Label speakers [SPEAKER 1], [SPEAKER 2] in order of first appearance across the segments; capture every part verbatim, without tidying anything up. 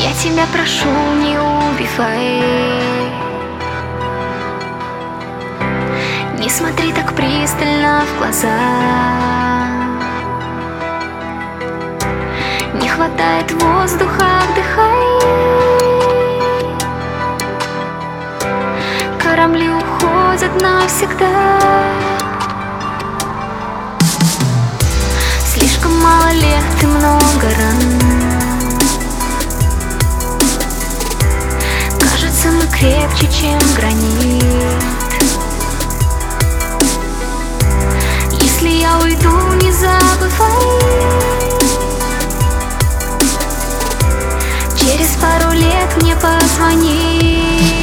[SPEAKER 1] Я тебя прошу, не убивай. Не смотри так пристально в глаза. Не хватает воздуха, вдыхай. Корабли уходят навсегда. Слишком мало лет и много ран. Кажется, мы крепче, чем гранит. Если я уйду, не забывай. Через пару лет мне позвони.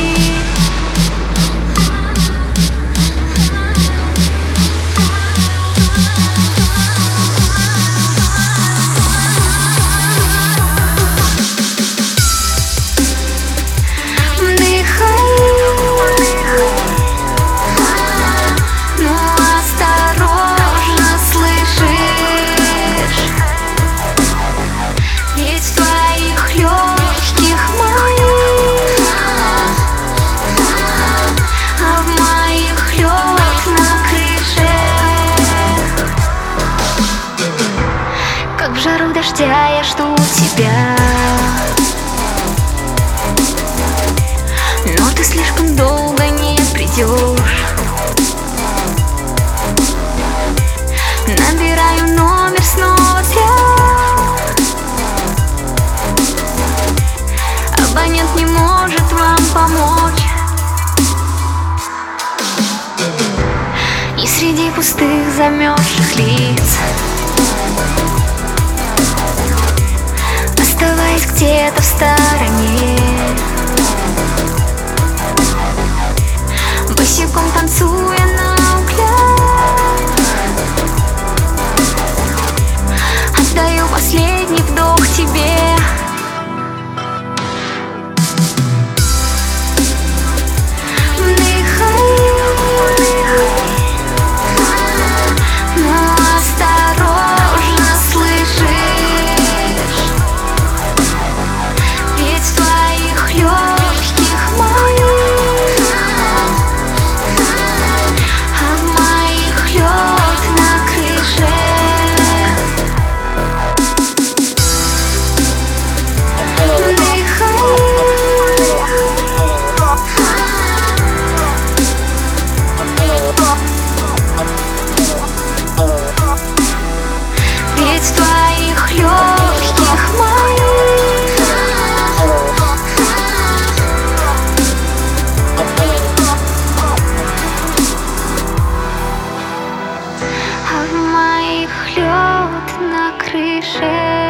[SPEAKER 1] В жару дождя я жду тебя, но ты слишком долго не придешь. Набираю номер снова зря. Абонент не может вам помочь. И среди пустых замерзших лиц, оставаясь где-то в стороне, босиком танцуя на углях, отдаю последний вдох тебе. В твоих легких моих, а в моих лед на крыше.